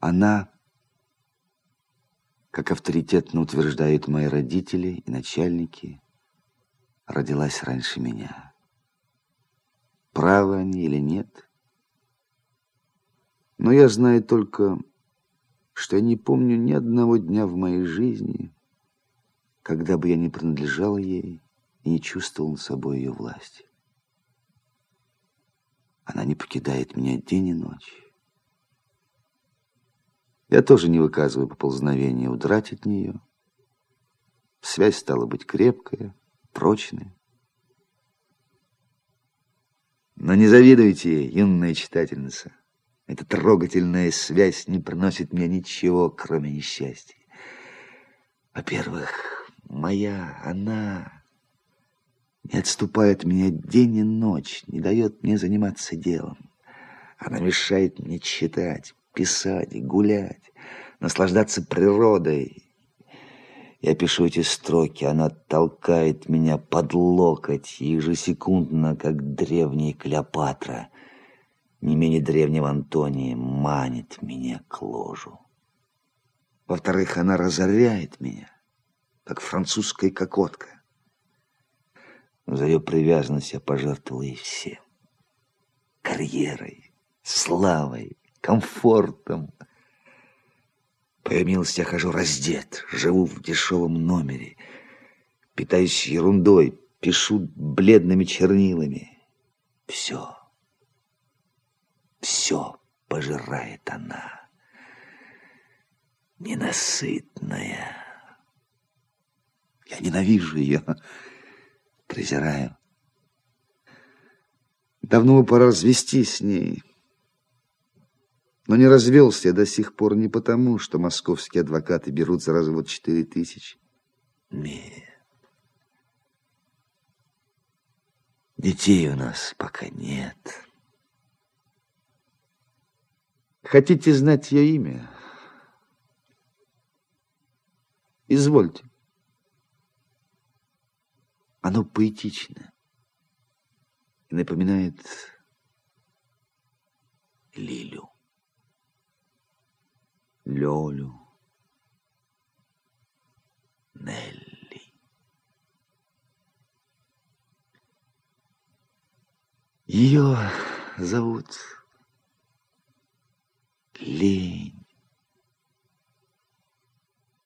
Она, как авторитетно утверждают мои родители и начальники, родилась раньше меня. Правы они или нет? Но я знаю только, что я не помню ни одного дня в моей жизни, когда бы я не принадлежал ей и не чувствовал над собой ее власти. Она не покидает меня день и ночь. Я тоже не выказываю поползновения удрать от нее. Связь стала быть крепкая, прочная. Но не завидуйте ей, юная читательница. Эта трогательная связь не приносит мне ничего, кроме несчастья. Во-первых, она не отступает от меня день и ночь, не дает мне заниматься делом. Она мешает мне читать, писать, гулять, наслаждаться природой. Я пишу эти строки, она толкает меня под локоть ежесекундно, как древняя Клеопатра, не менее древнего Антония, манит меня к ложу. Во-вторых, она разоряет меня, как французская кокотка. За ее привязанность я пожертвовал ей всем. Карьерой, славой, комфортом. По ее милости я хожу раздет, живу в дешевом номере, питаюсь ерундой, пишу бледными чернилами. Все пожирает она. Ненасытная. Я ненавижу ее, презираю. Давно бы пора развестись с ней. Но не развелся я до сих пор не потому, что московские адвокаты берут за развод 4000. Нет. Детей у нас пока нет. Хотите знать ее имя? Извольте. Оно поэтично и напоминает Лилю, Лёлю, Нелли. Ее зовут Лиля.